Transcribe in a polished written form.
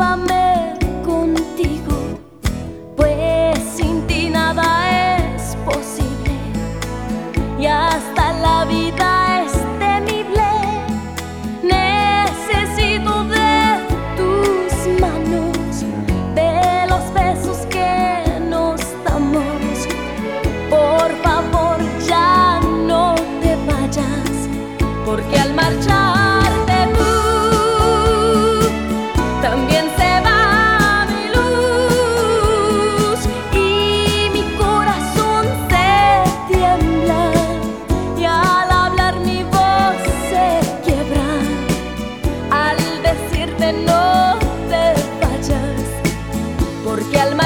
llévame contigo, pues sin ti nada es posible y hasta la vida es temible. Necesito de tus manos, de los besos que nos damos. Por favor, ya no te vayas, porque al marcharte tú, también se va mi luz y mi corazón se tiembla y al hablar mi voz se quiebra al decirte no te vayas, porque al